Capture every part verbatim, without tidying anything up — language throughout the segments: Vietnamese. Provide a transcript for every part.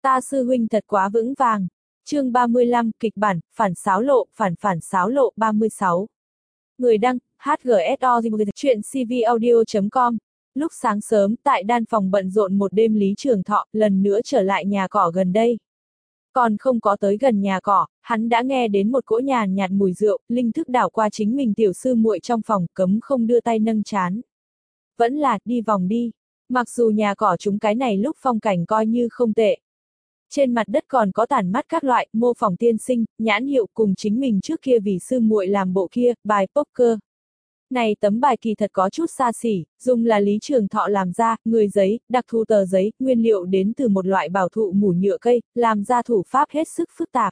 Ta sư huynh thật quá vững vàng. Chương ba mươi lăm, kịch bản, phản xáo lộ, phản phản xáo lộ ba mươi sáu. Người đăng, hát giê ét o chuyện c v audio chấm com. Lúc sáng sớm, tại đan phòng bận rộn một đêm, Lý Trường Thọ lần nữa trở lại nhà cỏ gần đây. Còn không có tới gần nhà cỏ, hắn đã nghe đến một cỗ nhàn nhạt mùi rượu, linh thức đảo qua chính mình tiểu sư muội trong phòng, cấm không đưa tay nâng trán. Vẫn là, đi vòng đi. Mặc dù nhà cỏ chúng cái này lúc phong cảnh coi như không tệ. Trên mặt đất còn có tản mát các loại, mô phỏng tiên sinh, nhãn hiệu cùng chính mình trước kia vì sư muội làm bộ kia, bài poker. Này tấm bài kỳ thật có chút xa xỉ, dùng là Lý Trường Thọ làm ra, người giấy, đặc thù tờ giấy, nguyên liệu đến từ một loại bảo thụ mủ nhựa cây, làm ra thủ pháp hết sức phức tạp.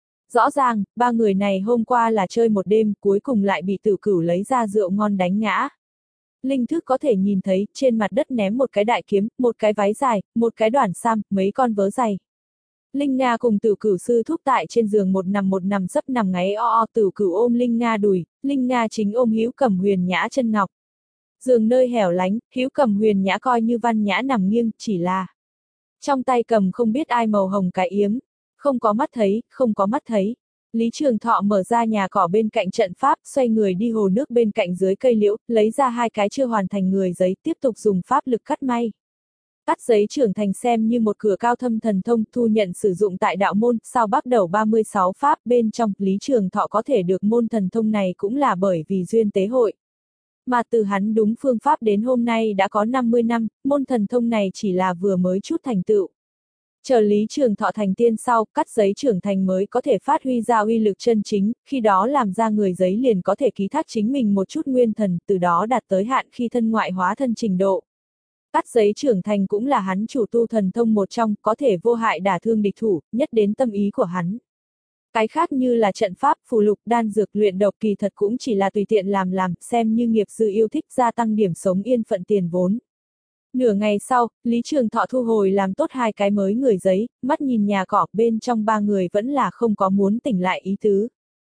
Rõ ràng, ba người này hôm qua là chơi một đêm, cuối cùng lại bị Tử Cửu lấy ra rượu ngon đánh ngã. Linh thức có thể nhìn thấy, trên mặt đất ném một cái đại kiếm, một cái váy dài, một cái đoản sam, mấy con vớ giày. Linh Nga cùng Tử Cửu sư thúc tại trên giường một nằm một nằm sấp nằm ngáy o o, Tử Cửu ôm Linh Nga đùi, Linh Nga chính ôm Hữu Cẩm Huyền Nhã chân ngọc. Giường nơi hẻo lánh, Hữu Cẩm Huyền Nhã coi như văn nhã nằm nghiêng, chỉ là trong tay cầm không biết ai màu hồng cái yếm. Không có mắt thấy, không có mắt thấy. Lý Trường Thọ mở ra nhà cỏ bên cạnh trận pháp, xoay người đi hồ nước bên cạnh dưới cây liễu, lấy ra hai cái chưa hoàn thành người giấy, tiếp tục dùng pháp lực cắt may. Cắt giấy trưởng thành xem như một cửa cao thâm thần thông, thu nhận sử dụng tại đạo môn, sau bắt đầu ba mươi sáu pháp bên trong, Lý Trường Thọ có thể được môn thần thông này cũng là bởi vì duyên tế hội. Mà từ hắn đúng phương pháp đến hôm nay đã có năm mươi năm, môn thần thông này chỉ là vừa mới chút thành tựu. Chờ Lý Trường Thọ thành tiên sau, cắt giấy trưởng thành mới có thể phát huy ra uy lực chân chính, khi đó làm ra người giấy liền có thể ký thác chính mình một chút nguyên thần, từ đó đạt tới hạn khi thân ngoại hóa thân trình độ. Cắt giấy trưởng thành cũng là hắn chủ tu thần thông một trong, có thể vô hại đả thương địch thủ, nhất đến tâm ý của hắn. Cái khác như là trận pháp, phù lục, đan dược, luyện độc kỳ thật cũng chỉ là tùy tiện làm làm, xem như nghiệp dư yêu thích gia tăng điểm sống yên phận tiền vốn. Nửa ngày sau, Lý Trường Thọ thu hồi làm tốt hai cái mới người giấy, mắt nhìn nhà cỏ, bên trong ba người vẫn là không có muốn tỉnh lại ý tứ.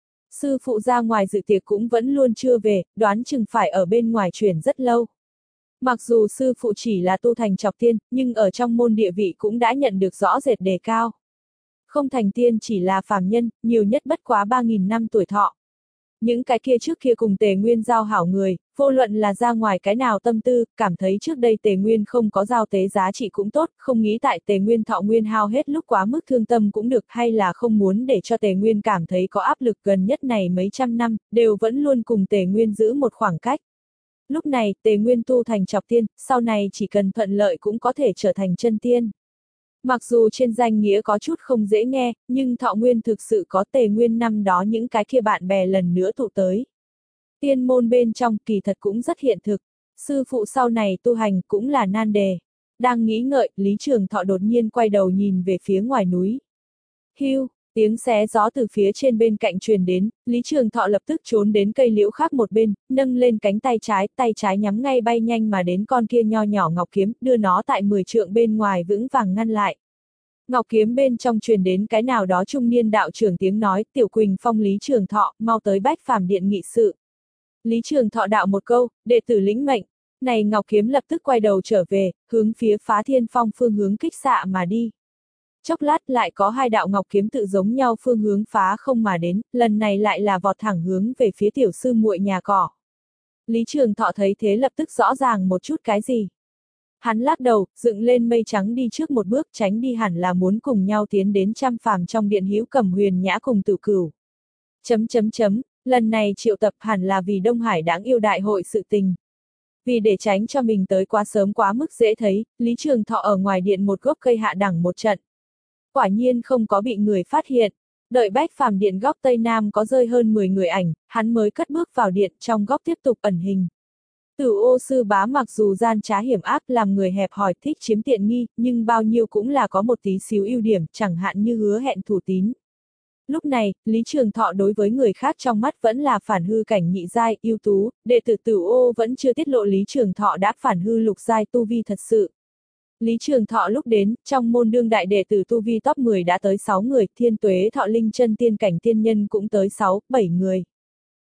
Sư phụ ra ngoài dự tiệc cũng vẫn luôn chưa về, đoán chừng phải ở bên ngoài chuyển rất lâu. Mặc dù sư phụ chỉ là tu thành trọc tiên, nhưng ở trong môn địa vị cũng đã nhận được rõ rệt đề cao. Không thành tiên chỉ là phàm nhân, nhiều nhất bất quá ba nghìn năm tuổi thọ. Những cái kia trước kia cùng Tề Nguyên giao hảo người, vô luận là ra ngoài cái nào tâm tư, cảm thấy trước đây Tề Nguyên không có giao tế giá trị cũng tốt, không nghĩ tại Tề Nguyên thọ nguyên hao hết lúc quá mức thương tâm cũng được, hay là không muốn để cho Tề Nguyên cảm thấy có áp lực gần nhất này mấy trăm năm, đều vẫn luôn cùng Tề Nguyên giữ một khoảng cách. Lúc này, Tề Nguyên tu thành trọc tiên, sau này chỉ cần thuận lợi cũng có thể trở thành chân tiên. Mặc dù trên danh nghĩa có chút không dễ nghe, nhưng Thọ Nguyên thực sự có Tề Nguyên năm đó những cái kia bạn bè lần nữa tụ tới. Tiên môn bên trong kỳ thật cũng rất hiện thực, sư phụ sau này tu hành cũng là nan đề. Đang nghĩ ngợi, Lý Trường Thọ đột nhiên quay đầu nhìn về phía ngoài núi. Hiu, tiếng xé gió từ phía trên bên cạnh truyền đến, Lý Trường Thọ lập tức trốn đến cây liễu khác một bên, nâng lên cánh tay trái, tay trái nhắm ngay bay nhanh mà đến con kia nho nhỏ ngọc kiếm, đưa nó tại mười trượng bên ngoài vững vàng ngăn lại. Ngọc kiếm bên trong truyền đến cái nào đó trung niên đạo trưởng tiếng nói, Tiểu Quỳnh Phong Lý Trường Thọ, mau tới Bách Phàm Điện nghị sự. Lý Trường Thọ đạo một câu, đệ tử lĩnh mệnh, này ngọc kiếm lập tức quay đầu trở về, hướng phía Phá Thiên Phong phương hướng kích xạ mà đi. Chốc lát lại có hai đạo ngọc kiếm tự giống nhau phương hướng phá không mà đến, lần này lại là vọt thẳng hướng về phía tiểu sư muội nhà cỏ. Lý Trường Thọ thấy thế lập tức rõ ràng một chút cái gì. Hắn lắc đầu, dựng lên mây trắng đi trước một bước, tránh đi hẳn là muốn cùng nhau tiến đến trăm phàm trong điện Hữu Cẩm Huyền Nhã cùng Tử Cửu. Chấm chấm chấm, lần này triệu tập hẳn là vì Đông Hải đáng yêu đại hội sự tình. Vì để tránh cho mình tới quá sớm quá mức dễ thấy, Lý Trường Thọ ở ngoài điện một gốc cây hạ đẳng một trận. Quả nhiên không có bị người phát hiện. Đợi Bách Phàm Điện góc Tây Nam có rơi hơn mười người ảnh, hắn mới cất bước vào điện, trong góc tiếp tục ẩn hình. Tử Ô sư bá mặc dù gian trá hiểm ác, làm người hẹp hòi thích chiếm tiện nghi, nhưng bao nhiêu cũng là có một tí xíu ưu điểm, chẳng hạn như hứa hẹn thủ tín. Lúc này, Lý Trường Thọ đối với người khác trong mắt vẫn là phản hư cảnh nhị giai, ưu tú, đệ tử Tử Ô vẫn chưa tiết lộ Lý Trường Thọ đã phản hư lục giai tu vi thật sự. Lý Trường Thọ lúc đến, trong môn đương đại đệ tử tu vi top mười đã tới sáu người, Thiên Tuế Thọ Linh chân tiên cảnh tiên nhân cũng tới sáu, bảy người.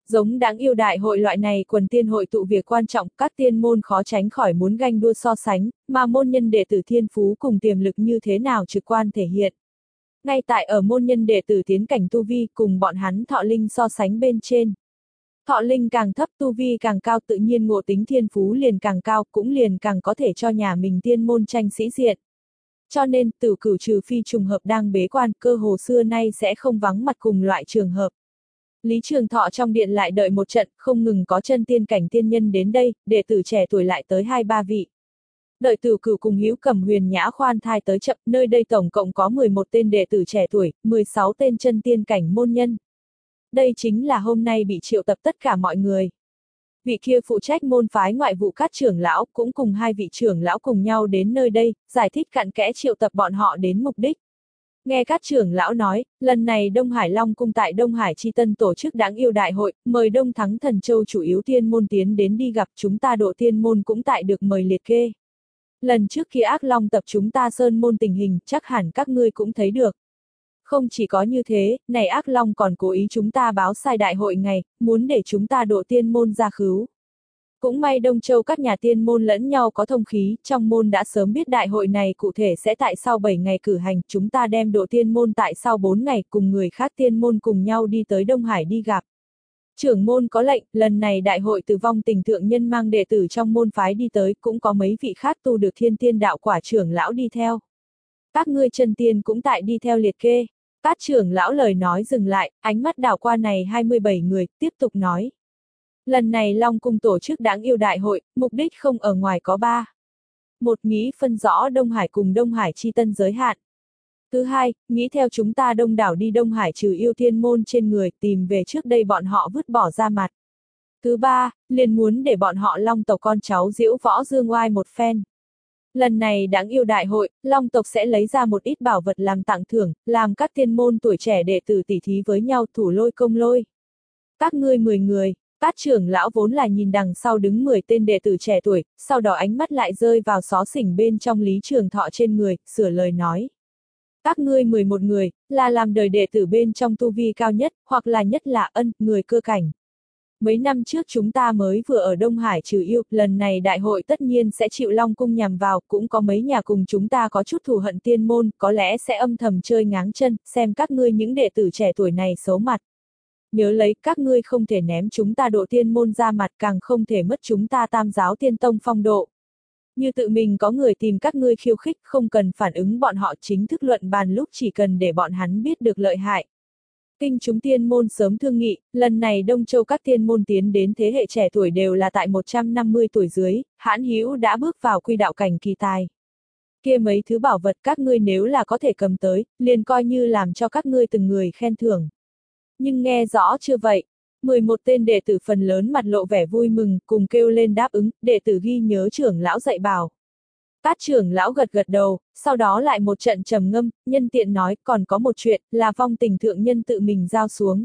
Giống đáng yêu đại hội loại này quần tiên hội tụ việc quan trọng, các tiên môn khó tránh khỏi muốn ganh đua so sánh, mà môn nhân đệ tử thiên phú cùng tiềm lực như thế nào trực quan thể hiện. Ngay tại ở môn nhân đệ tử tiến cảnh tu vi cùng bọn hắn thọ linh so sánh bên trên. Thọ linh càng thấp tu vi càng cao tự nhiên ngộ tính thiên phú liền càng cao cũng liền càng có thể cho nhà mình tiên môn tranh sĩ diện. Cho nên Tử Cửu trừ phi trùng hợp đang bế quan cơ hồ xưa nay sẽ không vắng mặt cùng loại trường hợp. Lý Trường Thọ trong điện lại đợi một trận, không ngừng có chân tiên cảnh tiên nhân đến đây, đệ tử trẻ tuổi lại tới hai ba vị. Đợi Tử Cửu cùng Hữu Cẩm Huyền Nhã khoan thai tới chậm, nơi đây tổng cộng có mười một tên đệ tử trẻ tuổi, mười sáu tên chân tiên cảnh môn nhân. Đây chính là hôm nay bị triệu tập tất cả mọi người. Vị kia phụ trách môn phái ngoại vụ các trưởng lão cũng cùng hai vị trưởng lão cùng nhau đến nơi đây, giải thích cặn kẽ triệu tập bọn họ đến mục đích. Nghe các trưởng lão nói, lần này Đông Hải Long Cung tại Đông Hải Chi Tân tổ chức đáng yêu đại hội, mời Đông Thắng Thần Châu chủ yếu tiên môn tiến đến đi gặp chúng ta độ tiên môn cũng tại được mời liệt kê. Lần trước kia ác long tập chúng ta sơn môn tình hình, chắc hẳn các ngươi cũng thấy được. Không chỉ có như thế, này ác long còn cố ý chúng ta báo sai đại hội ngày, muốn để chúng ta độ tiên môn ra khứu. Cũng may Đông Châu các nhà tiên môn lẫn nhau có thông khí, trong môn đã sớm biết đại hội này cụ thể sẽ tại sau bảy ngày cử hành, chúng ta đem độ tiên môn tại sau bốn ngày cùng người khác tiên môn cùng nhau đi tới Đông Hải đi gặp. Trưởng môn có lệnh, lần này đại hội từ vong tình thượng nhân mang đệ tử trong môn phái đi tới, cũng có mấy vị khác tu được thiên tiên đạo quả trưởng lão đi theo. Các ngươi chân tiên cũng tại đi theo liệt kê. Các trưởng lão lời nói dừng lại, ánh mắt đảo qua này hai mươi bảy người, tiếp tục nói. Lần này Long Cung tổ chức đáng yêu đại hội, mục đích không ở ngoài có ba. Một, nghĩ phân rõ Đông Hải cùng Đông Hải Chi Tân giới hạn. Thứ hai, nghĩ theo chúng ta đông đảo đi Đông Hải trừ yêu thiên môn trên người, tìm về trước đây bọn họ vứt bỏ ra mặt. Thứ ba, liền muốn để bọn họ Long tộc con cháu diễu võ dương oai một phen. Lần này đáng yêu đại hội, Long tộc sẽ lấy ra một ít bảo vật làm tặng thưởng, làm các tiên môn tuổi trẻ đệ tử tỉ thí với nhau thủ lôi công lôi. Các ngươi mười người, các trưởng lão vốn là nhìn đằng sau đứng mười tên đệ tử trẻ tuổi, sau đó ánh mắt lại rơi vào xó xỉnh bên trong Lý Trường Thọ trên người, sửa lời nói. Các ngươi mười một người, là làm đời đệ tử bên trong tu vi cao nhất, hoặc là nhất là ân, người cơ cảnh. Mấy năm trước chúng ta mới vừa ở Đông Hải trừ yêu, lần này đại hội tất nhiên sẽ chịu Long Cung nhằm vào, cũng có mấy nhà cùng chúng ta có chút thù hận tiên môn, có lẽ sẽ âm thầm chơi ngáng chân, xem các ngươi những đệ tử trẻ tuổi này xấu mặt. Nhớ lấy, các ngươi không thể ném chúng ta độ tiên môn ra mặt, càng không thể mất chúng ta tam giáo tiên tông phong độ. Như tự mình có người tìm các ngươi khiêu khích, không cần phản ứng bọn họ, chính thức luận bàn lúc chỉ cần để bọn hắn biết được lợi hại. Kinh chúng tiên môn sớm thương nghị, lần này Đông Châu các tiên môn tiến đến thế hệ trẻ tuổi đều là tại một trăm năm mươi tuổi dưới, hãn hữu đã bước vào quy đạo cảnh kỳ tài. Kia mấy thứ bảo vật các ngươi nếu là có thể cầm tới, liền coi như làm cho các ngươi từng người khen thưởng. Nhưng nghe rõ chưa vậy? mười một tên đệ tử phần lớn mặt lộ vẻ vui mừng, cùng kêu lên đáp ứng, đệ tử ghi nhớ trưởng lão dạy bảo. Các trưởng lão gật gật đầu, sau đó lại một trận trầm ngâm, nhân tiện nói, còn có một chuyện, là vong tình thượng nhân tự mình giao xuống.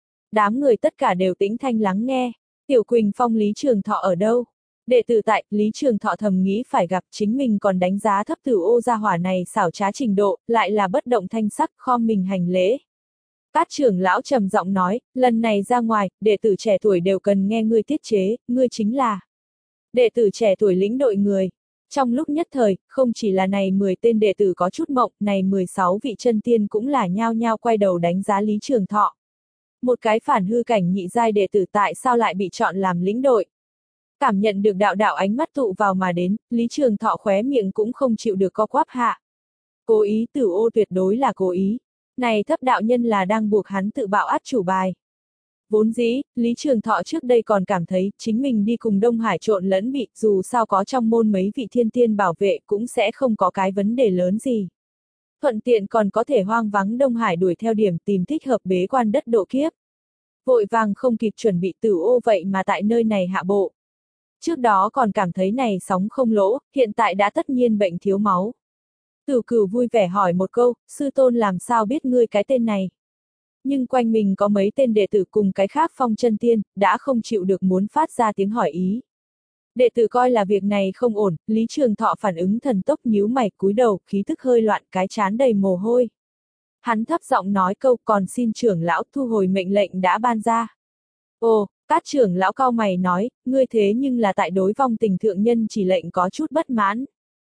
Đám người tất cả đều tĩnh thanh lắng nghe. Tiểu Quỳnh Phong Lý Trường Thọ ở đâu? Đệ tử tại, Lý Trường Thọ thầm nghĩ phải gặp, chính mình còn đánh giá thấp Tử Ô gia hỏa này xảo trá trình độ, lại là bất động thanh sắc, khom mình hành lễ. Các trưởng lão trầm giọng nói, lần này ra ngoài, đệ tử trẻ tuổi đều cần nghe ngươi tiết chế, ngươi chính là đệ tử trẻ tuổi lĩnh đội người. Trong lúc nhất thời, không chỉ là này mười tên đệ tử có chút mộng, này mười sáu vị chân tiên cũng là nhao nhao quay đầu đánh giá Lý Trường Thọ. Một cái phản hư cảnh nhị giai đệ tử tại sao lại bị chọn làm lĩnh đội? Cảm nhận được đạo đạo ánh mắt tụ vào mà đến, Lý Trường Thọ khóe miệng cũng không chịu được co quắp hạ. Cố ý Tử Ô tuyệt đối là cố ý. Này thấp đạo nhân là đang buộc hắn tự bạo át chủ bài. Vốn dĩ, Lý Trường Thọ trước đây còn cảm thấy, chính mình đi cùng Đông Hải trộn lẫn bị, dù sao có trong môn mấy vị thiên tiên bảo vệ cũng sẽ không có cái vấn đề lớn gì. Thuận tiện còn có thể hoang vắng Đông Hải đuổi theo điểm tìm thích hợp bế quan đất độ kiếp. Vội vàng không kịp chuẩn bị Tử Ô vậy mà tại nơi này hạ bộ. Trước đó còn cảm thấy này sóng không lỗ, hiện tại đã tất nhiên bệnh thiếu máu. Tử Cửu vui vẻ hỏi một câu, sư tôn làm sao biết ngươi cái tên này? Nhưng quanh mình có mấy tên đệ tử cùng cái khác phong chân tiên, đã không chịu được muốn phát ra tiếng hỏi ý. Đệ tử coi là việc này không ổn, Lý Trường Thọ phản ứng thần tốc nhíu mày cúi đầu, khí tức hơi loạn, cái trán đầy mồ hôi. Hắn thấp giọng nói câu, còn xin trưởng lão thu hồi mệnh lệnh đã ban ra. Ồ, Cát trưởng lão cau mày nói, ngươi thế nhưng là tại đối vong tình thượng nhân chỉ lệnh có chút bất mãn.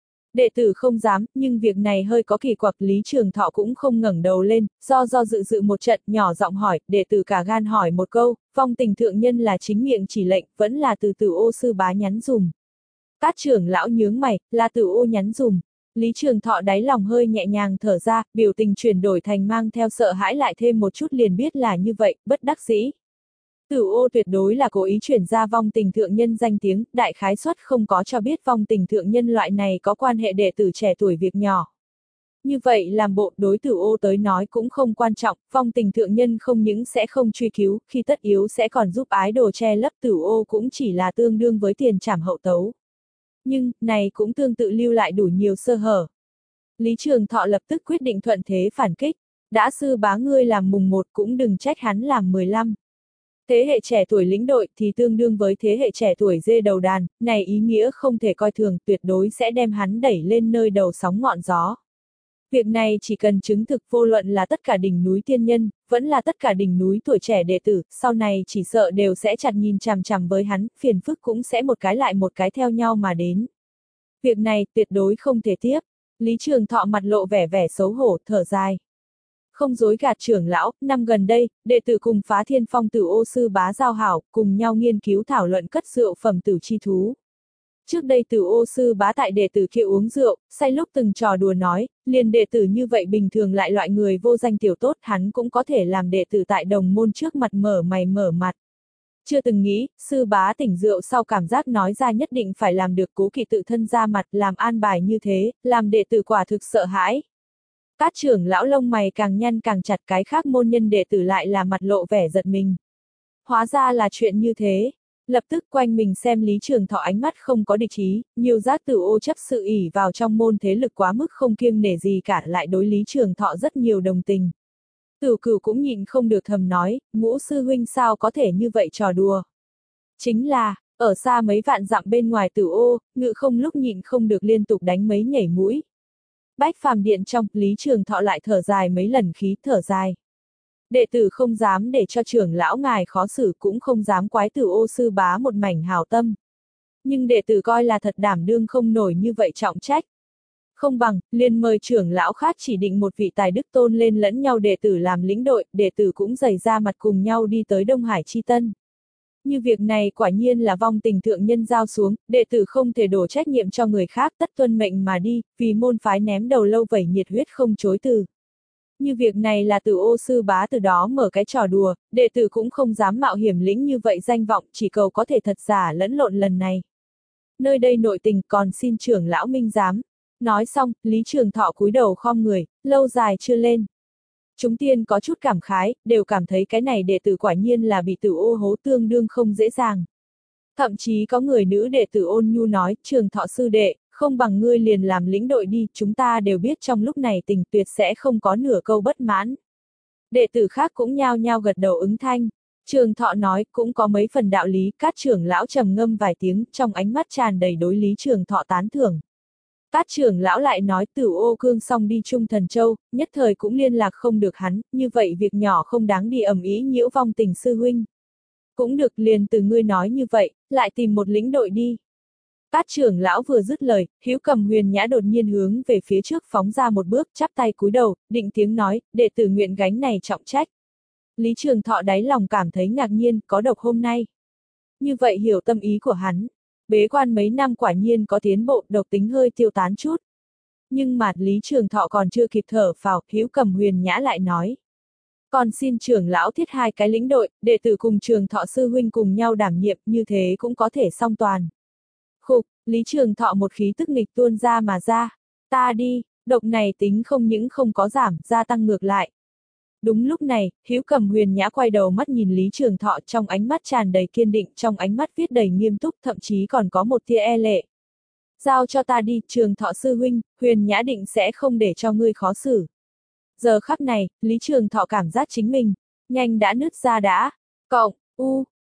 Đệ tử không dám, nhưng việc này hơi có kỳ quặc. Lý Trường Thọ cũng không ngẩng đầu lên, do do dự dự một trận, nhỏ giọng hỏi, đệ tử cả gan hỏi một câu, vong tình thượng nhân là chính miệng chỉ lệnh, vẫn là từ Tử Ô sư bá nhắn dùm. Cát trưởng lão nhướng mày, là Tử Ô nhắn dùm. Lý Trường Thọ đáy lòng hơi nhẹ nhàng thở ra, biểu tình chuyển đổi thành mang theo sợ hãi, lại thêm một chút liền biết là như vậy, bất đắc dĩ. Tử Ô tuyệt đối là cố ý chuyển ra vong tình thượng nhân danh tiếng, đại khái suất không có cho biết vong tình thượng nhân loại này có quan hệ đệ tử trẻ tuổi việc nhỏ. Như vậy làm bộ đối Tử Ô tới nói cũng không quan trọng, vong tình thượng nhân không những sẽ không truy cứu, khi tất yếu sẽ còn giúp ái đồ che lấp. Tử Ô cũng chỉ là tương đương với tiền trảm hậu tấu. Nhưng, này cũng tương tự lưu lại đủ nhiều sơ hở. Lý Trường Thọ lập tức quyết định thuận thế phản kích, đã sư bá ngươi làm mùng một cũng đừng trách hắn làm mười lăm. Thế hệ trẻ tuổi lĩnh đội thì tương đương với thế hệ trẻ tuổi dê đầu đàn, này ý nghĩa không thể coi thường, tuyệt đối sẽ đem hắn đẩy lên nơi đầu sóng ngọn gió. Việc này chỉ cần chứng thực, vô luận là tất cả đỉnh núi tiên nhân, vẫn là tất cả đỉnh núi tuổi trẻ đệ tử, sau này chỉ sợ đều sẽ chặt nhìn chằm chằm với hắn, phiền phức cũng sẽ một cái lại một cái theo nhau mà đến. Việc này tuyệt đối không thể tiếp. Lý Trường Thọ mặt lộ vẻ vẻ xấu hổ, thở dài. Không dối gạt trưởng lão, năm gần đây, đệ tử cùng Phá Thiên Phong Tử Ô sư bá giao hảo, cùng nhau nghiên cứu thảo luận cất rượu phẩm tử chi thú. Trước đây Tử Ô sư bá tại đệ tử kia uống rượu, say lúc từng trò đùa nói, liền đệ tử như vậy bình thường lại loại người vô danh tiểu tốt, hắn cũng có thể làm đệ tử tại đồng môn trước mặt mở mày mở mặt. Chưa từng nghĩ, sư bá tỉnh rượu sau cảm giác nói ra nhất định phải làm được, cố kỵ tự thân ra mặt, làm an bài như thế, làm đệ tử quả thực sợ hãi. Cát trưởng lão lông mày càng nhăn càng chặt, cái khác môn nhân đệ tử lại là mặt lộ vẻ giật mình. Hóa ra là chuyện như thế. Lập tức quanh mình xem Lý Trường Thọ ánh mắt không có địch ý, nhiều giác Tử Ô chấp sự ỷ vào trong môn thế lực quá mức không kiêng nể gì cả, lại đối Lý Trường Thọ rất nhiều đồng tình. Tử Cửu cũng nhịn không được thầm nói, Ngũ sư huynh sao có thể như vậy trò đùa. Chính là, ở xa mấy vạn dặm bên ngoài Tử Ô, Ngự Không lúc nhịn không được liên tục đánh mấy nhảy mũi. Bách Phàm điện trong, Lý Trường Thọ lại thở dài mấy lần, khí thở dài. Đệ tử không dám để cho trưởng lão ngài khó xử, cũng không dám quái Tử Ô sư bá một mảnh hảo tâm. Nhưng đệ tử coi là thật đảm đương không nổi như vậy trọng trách. Không bằng, liền mời trưởng lão khác chỉ định một vị tài đức tôn lên lẫn nhau đệ tử làm lĩnh đội, đệ tử cũng dày ra mặt cùng nhau đi tới Đông Hải Chi Tân. Như việc này quả nhiên là vong tình thượng nhân giao xuống, đệ tử không thể đổ trách nhiệm cho người khác, tất tuân mệnh mà đi, vì môn phái ném đầu lâu vẩy nhiệt huyết không chối từ. Như việc này là Tử Ô sư bá từ đó mở cái trò đùa, đệ tử cũng không dám mạo hiểm lĩnh như vậy danh vọng, chỉ cầu có thể thật giả lẫn lộn lần này. Nơi đây nội tình còn xin trưởng lão minh giám. Nói xong, Lý Trường Thọ cúi đầu khom người, lâu dài chưa lên. Chúng tiên có chút cảm khái, đều cảm thấy cái này đệ tử quả nhiên là bị Tử Ô hố tương đương không dễ dàng. Thậm chí có người nữ đệ tử ôn nhu nói, Trường Thọ sư đệ, không bằng ngươi liền làm lĩnh đội đi, chúng ta đều biết trong lúc này tình tuyệt sẽ không có nửa câu bất mãn. Đệ tử khác cũng nhao nhao gật đầu ứng thanh. Trường Thọ nói cũng có mấy phần đạo lý, Cát trưởng lão trầm ngâm vài tiếng, trong ánh mắt tràn đầy đối Lý Trường Thọ tán thưởng. Cát trưởng lão lại nói Tử Ô cương xong đi Trung Thần Châu, nhất thời cũng liên lạc không được hắn, như vậy việc nhỏ không đáng đi ầm ĩ nhiễu vong tình sư huynh. Cũng được, liền từ ngươi nói như vậy, lại tìm một lĩnh đội đi. Cát trưởng lão vừa dứt lời, Hữu Cầm Huyền Nhã đột nhiên hướng về phía trước phóng ra một bước, chắp tay cúi đầu, định tiếng nói, đệ tử nguyện gánh này trọng trách. Lý Trường Thọ đáy lòng cảm thấy ngạc nhiên, có độc hôm nay. Như vậy hiểu tâm ý của hắn. Bế quan mấy năm quả nhiên có tiến bộ, độc tính hơi tiêu tán chút. Nhưng mà Lý Trường Thọ còn chưa kịp thở phào, Hữu Cầm Huyền Nhã lại nói. Còn xin trưởng lão thiết hai cái lĩnh đội, đệ tử cùng Trường Thọ sư huynh cùng nhau đảm nhiệm, như thế cũng có thể song toàn. Khục, Lý Trường Thọ một khí tức nghịch tuôn ra mà ra. Ta đi, độc này tính không những không có giảm, gia tăng ngược lại. Đúng lúc này, Hữu Cầm Huyền Nhã quay đầu mắt nhìn Lý Trường Thọ, trong ánh mắt tràn đầy kiên định, trong ánh mắt viết đầy nghiêm túc, thậm chí còn có một tia e lệ. Giao cho ta đi, Trường Thọ sư huynh, Huyền Nhã định sẽ không để cho ngươi khó xử. Giờ khắc này, Lý Trường Thọ cảm giác chính mình, nhanh đã nứt ra đã. Cộng, u,